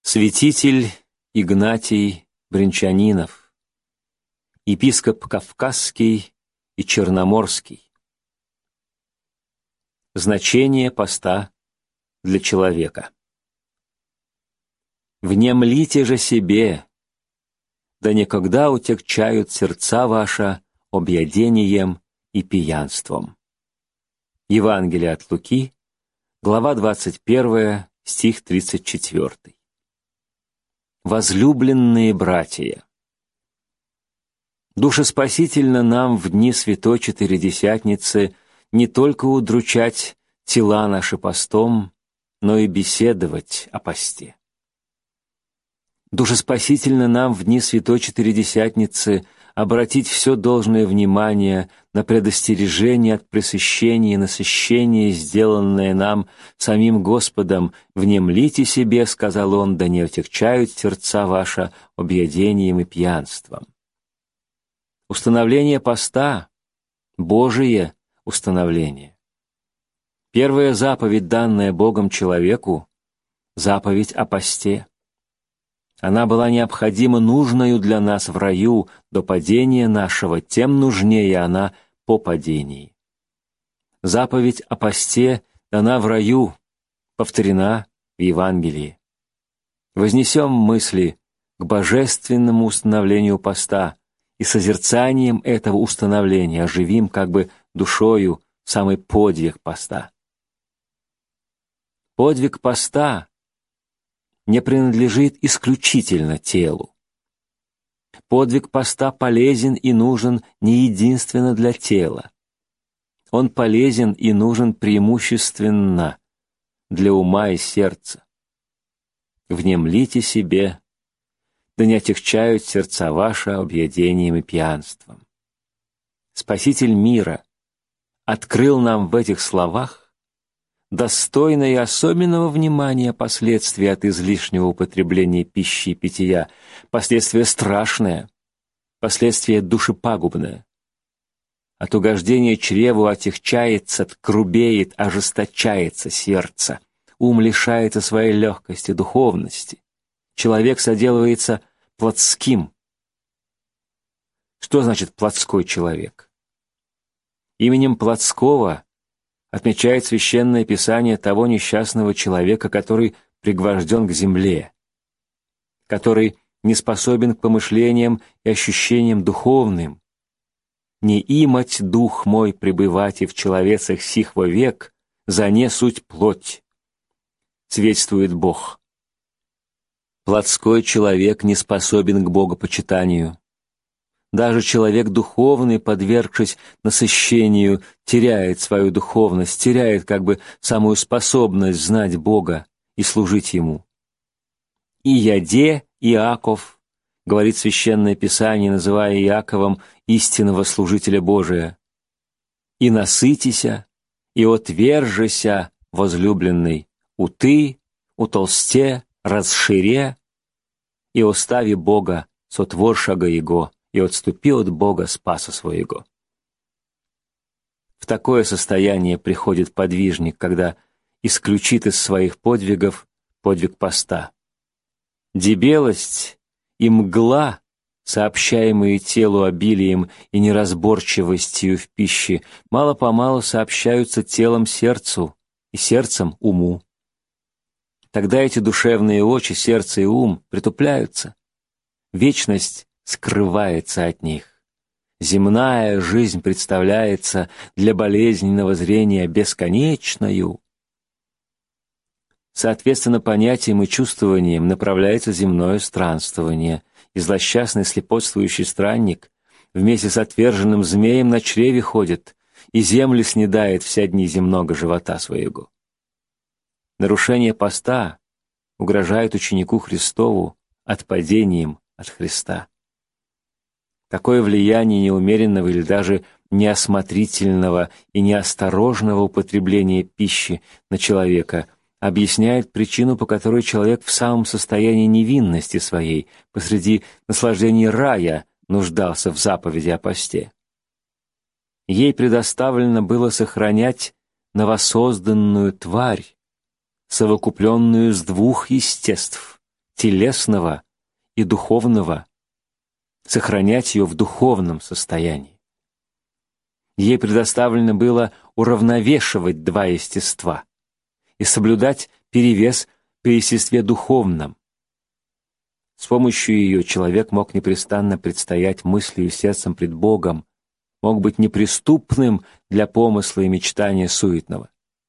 Святитель Игнатий Бринчанинов, епископ Кавказский и Черноморский. Значение поста для человека. Внемлите же себе, да никогда утекчают сердца ваша объедением и пьянством. Евангелие от Луки, глава 21, стих 34. Возлюбленные братья, душеспасительно нам в дни Святой Четыредесятницы не только удручать тела наши постом, но и беседовать о посте. Душеспасительно нам в дни Святой Четыредесятницы обратить все должное внимание на предостережение от пресыщения и насыщения, сделанное нам самим Господом. «Внемлите себе, — сказал он, — да не отягчают сердца ваши объедением и пьянством». Установление поста — Божие установление. Первая заповедь, данная Богом человеку, — заповедь о посте. Она была необходима нужною для нас в раю до падения нашего, тем нужнее она по падении. Заповедь о посте дана в раю, повторена в Евангелии. Вознесем мысли к божественному установлению поста и созерцанием этого установления оживим как бы душою самый подвиг поста. Подвиг поста не принадлежит исключительно телу. Подвиг поста полезен и нужен не единственно для тела. Он полезен и нужен преимущественно для ума и сердца. Внемлите себе, да не отягчают сердца ваши объедением и пьянством. Спаситель мира открыл нам в этих словах достойное и особенного внимания последствия от излишнего употребления пищи и питья, последствия страшное, последствия душепагубное. От угождения чреву отягчается, грубеет, ожесточается сердце, ум лишается своей легкости, духовности. Человек соделывается плотским. Что значит плотской человек? Именем плотского отмечает Священное Писание того несчастного человека, который пригвожден к земле, который не способен к помышлениям и ощущениям духовным. «Не имать дух мой пребывать и в человецах сих вовек, за не суть плоть», свидетельствует Бог. Плотской человек не способен к богопочитанию. Даже человек духовный, подвергшись насыщению, теряет свою духовность, теряет как бы самую способность знать Бога и служить Ему. «И яде Иаков», — говорит Священное Писание, называя Иаковом истинного служителя Божия, «и насытися, и отвержися, возлюбленный, уты, утолсте, расшире, и остави Бога, сотворшего Его, и отступи от Бога, спаса своего». В такое состояние приходит подвижник, когда исключит из своих подвигов подвиг поста. Дебелость и мгла, сообщаемые телу обилием и неразборчивостью в пище, мало-помалу сообщаются телом сердцу и сердцем уму. Тогда эти душевные очи, сердце и ум притупляются. Вечность скрывается от них. Земная жизнь представляется для болезненного зрения бесконечною. Соответственно понятиям и чувствованиям направляется земное странствование, и злосчастный слепотствующий странник вместе с отверженным змеем на чреве ходит, и землю снедает вся дни земного живота своего. Нарушение поста угрожает ученику Христову отпадением от Христа. Такое влияние неумеренного или даже неосмотрительного и неосторожного употребления пищи на человека объясняет причину, по которой человек в самом состоянии невинности своей, посреди наслаждений рая, нуждался в заповеди о посте. Ей предоставлено было сохранять новосозданную тварь, совокупленную с двух естеств, телесного и духовного, сохранять ее в духовном состоянии. Ей предоставлено было уравновешивать два естества и соблюдать перевес при естестве духовном. С помощью ее человек мог непрестанно предстоять мыслью и сердцем пред Богом, мог быть неприступным для помысла и мечтания суетного.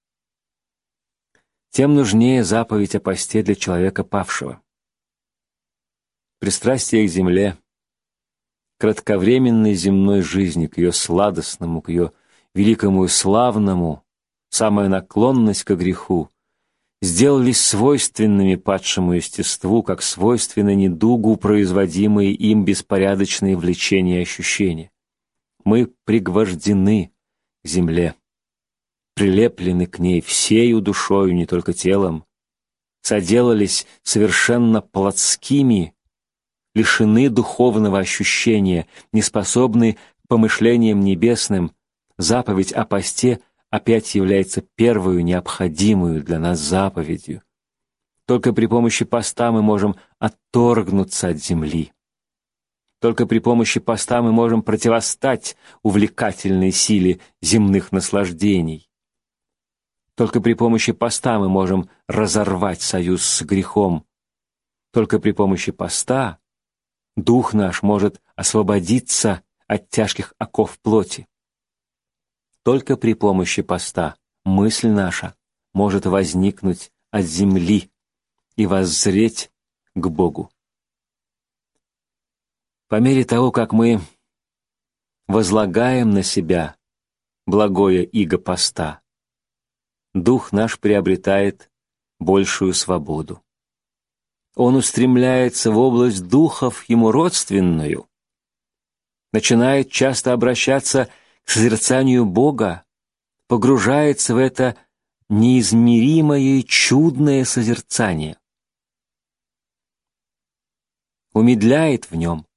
Тем нужнее заповедь о посте для человека павшего. Пристрастие к земле, кратковременной земной жизни, к ее сладостному, к ее великому и славному, самая наклонность к греху, сделались свойственными падшему естеству, как свойственны недугу производимые им беспорядочные влечения и ощущения. Мы пригвождены к земле, прилеплены к ней всею душою, не только телом, соделались совершенно плотскими, лишены духовного ощущения, неспособны к помышлениям небесным. Заповедь о посте опять является первую необходимую для нас заповедью. Только при помощи поста мы можем отторгнуться от земли. Только при помощи поста мы можем противостать увлекательной силе земных наслаждений. Только при помощи поста мы можем разорвать союз с грехом. Только при помощи поста дух наш может освободиться от тяжких оков плоти. Только при помощи поста мысль наша может возникнуть от земли и воззреть к Богу. По мере того, как мы возлагаем на себя благое иго поста, дух наш приобретает большую свободу. Он устремляется в область духов ему родственную, начинает часто обращаться к созерцанию Бога, погружается в это неизмеримое и чудное созерцание, умедляет в нем.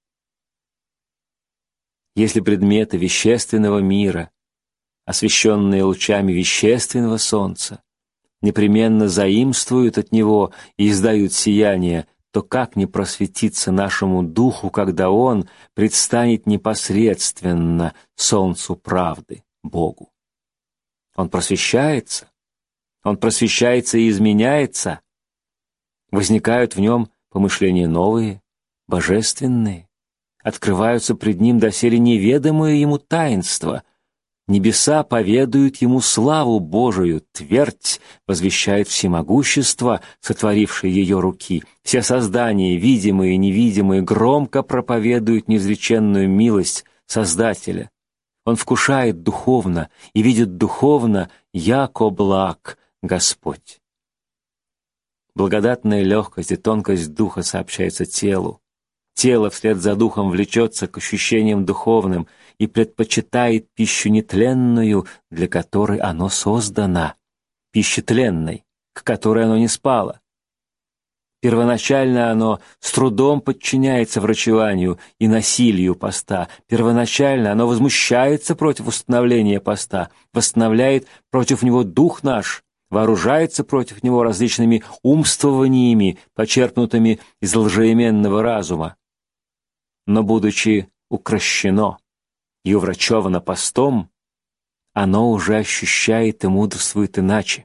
Если предметы вещественного мира, освещенные лучами вещественного солнца, непременно заимствуют от него и издают сияние, то как не просветиться нашему духу, когда он предстанет непосредственно солнцу правды, Богу? Он просвещается и изменяется. Возникают в нем помышления новые, божественные, открываются пред ним доселе неведомые ему таинства. Небеса поведают ему славу Божию, твердь возвещает всемогущество, сотворившее ее руки. Все создания, видимые и невидимые, громко проповедуют неизреченную милость Создателя. Он вкушает духовно и видит духовно, яко благ Господь. Благодатная легкость и тонкость духа сообщается телу. Тело вслед за духом влечется к ощущениям духовным и предпочитает пищу нетленную, для которой оно создано, пищи тленной, к которой оно не спало. Первоначально оно с трудом подчиняется врачеванию и насилию поста. Первоначально оно возмущается против установления поста, восстановляет против него дух наш, вооружается против него различными умствованиями, почерпнутыми из лжеименного разума. Но, будучи укращено и уврачевано постом, оно уже ощущает и мудрствует иначе.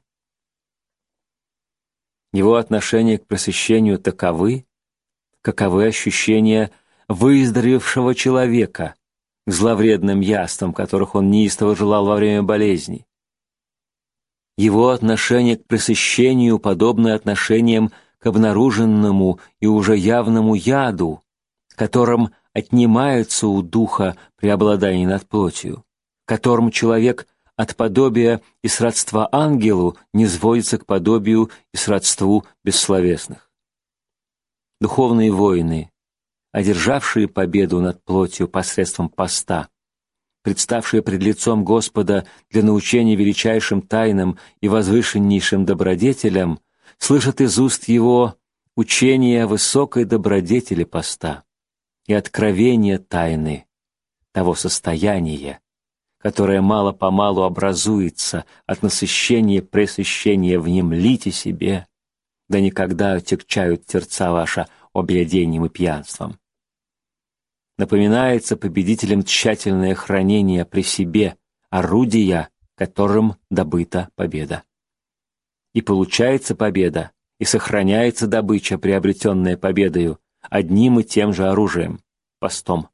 Его отношения к просвещению таковы, каковы ощущения выздоровевшего человека к зловредным яствам, которых он неистово желал во время болезни. Его отношение к пресыщению подобно отношениям к обнаруженному и уже явному яду, которым отнимаются у духа преобладание над плотью, которым человек от подобия и сродства ангелу низводится к подобию и сродству бессловесных. Духовные воины, одержавшие победу над плотью посредством поста, представшие пред лицом Господа для научения величайшим тайнам и возвышеннейшим добродетелям, слышат из уст Его учение о высокой добродетели поста и откровение тайны того состояния, которое мало-помалу образуется от насыщения пресыщения. Внемлите себе да никогда отягчают сердца ваши объедением и пьянством. Напоминается победителям тщательное хранение при себе орудия, которым добыта победа. И получается победа, и сохраняется добыча, приобретенная победою, одним и тем же оружием — постом.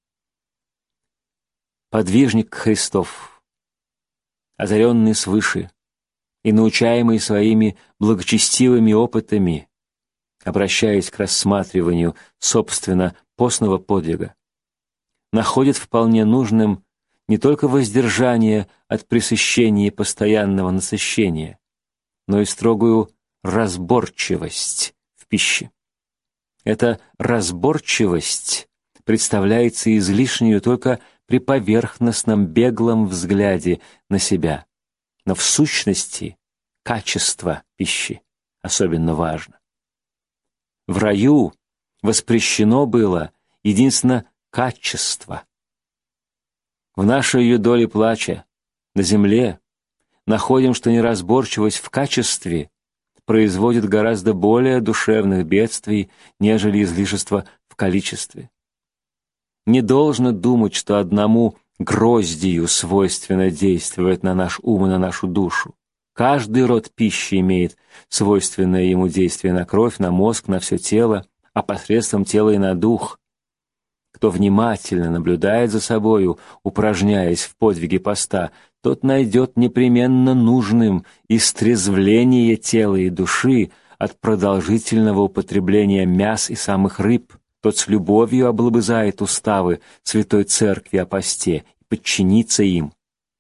Подвижник Христов, озаренный свыше и научаемый своими благочестивыми опытами, обращаясь к рассматриванию, собственно, постного подвига, находит вполне нужным не только воздержание от пресыщения и постоянного насыщения, но и строгую разборчивость в пище. Эта разборчивость представляется излишнюю только при поверхностном беглом взгляде на себя, но в сущности качество пищи особенно важно. В раю воспрещено было единственно качество. В нашей ее доле плача на земле находим, что неразборчивость в качестве производит гораздо более душевных бедствий, нежели излишество в количестве. Не должно думать, что одному гроздью свойственно действовать на наш ум и на нашу душу. Каждый род пищи имеет свойственное ему действие на кровь, на мозг, на все тело, а посредством тела и на дух. Кто внимательно наблюдает за собою, упражняясь в подвиге поста, тот найдет непременно нужным истрезвление тела и души от продолжительного употребления мяс и самых рыб. Тот с любовью облобызает уставы Святой Церкви о посте и подчинится им.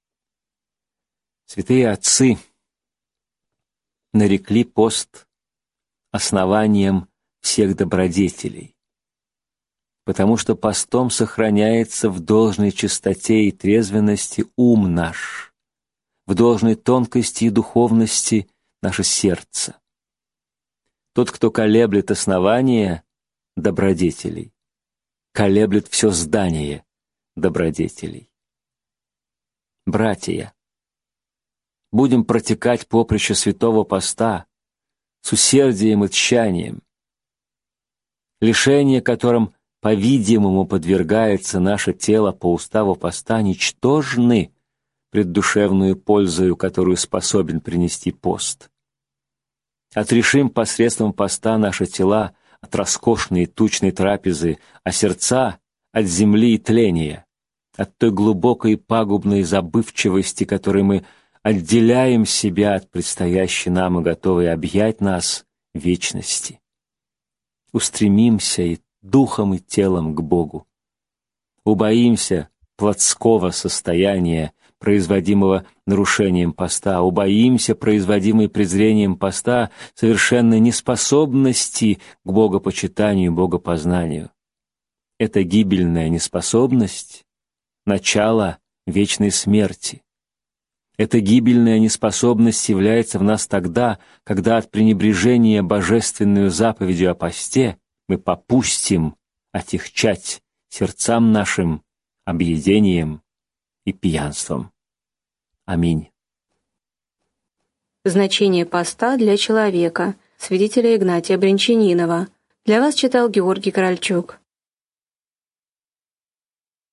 Святые отцы нарекли пост основанием всех добродетелей, потому что постом сохраняется в должной чистоте и трезвенности ум наш, в должной тонкости и духовности наше сердце. Тот, кто колеблет основание добродетелей, колеблет все здание добродетелей. Братья, будем протекать поприще святого поста с усердием и тщанием, лишение которым, по-видимому, подвергается наше тело по уставу поста, ничтожны пред душевную пользою, которую способен принести пост. Отрешим посредством поста наши тела от роскошной и тучной трапезы, а сердца от земли и тления, от той глубокой и пагубной забывчивости, которой мы отделяем себя от предстоящей нам и готовой объять нас вечности. Устремимся и духом и телом к Богу. Убоимся плотского состояния, производимого нарушением поста, убоимся производимой презрением поста совершенной неспособности к богопочитанию и богопознанию. Эта гибельная неспособность — начало вечной смерти. Эта гибельная неспособность является в нас тогда, когда от пренебрежения божественную заповедью о посте мы попустим отягчать сердцам нашим объедением и пьянством. Аминь. Значение поста для человека. Святителя Игнатия Брянчанинова. Для вас читал Георгий Корольчук.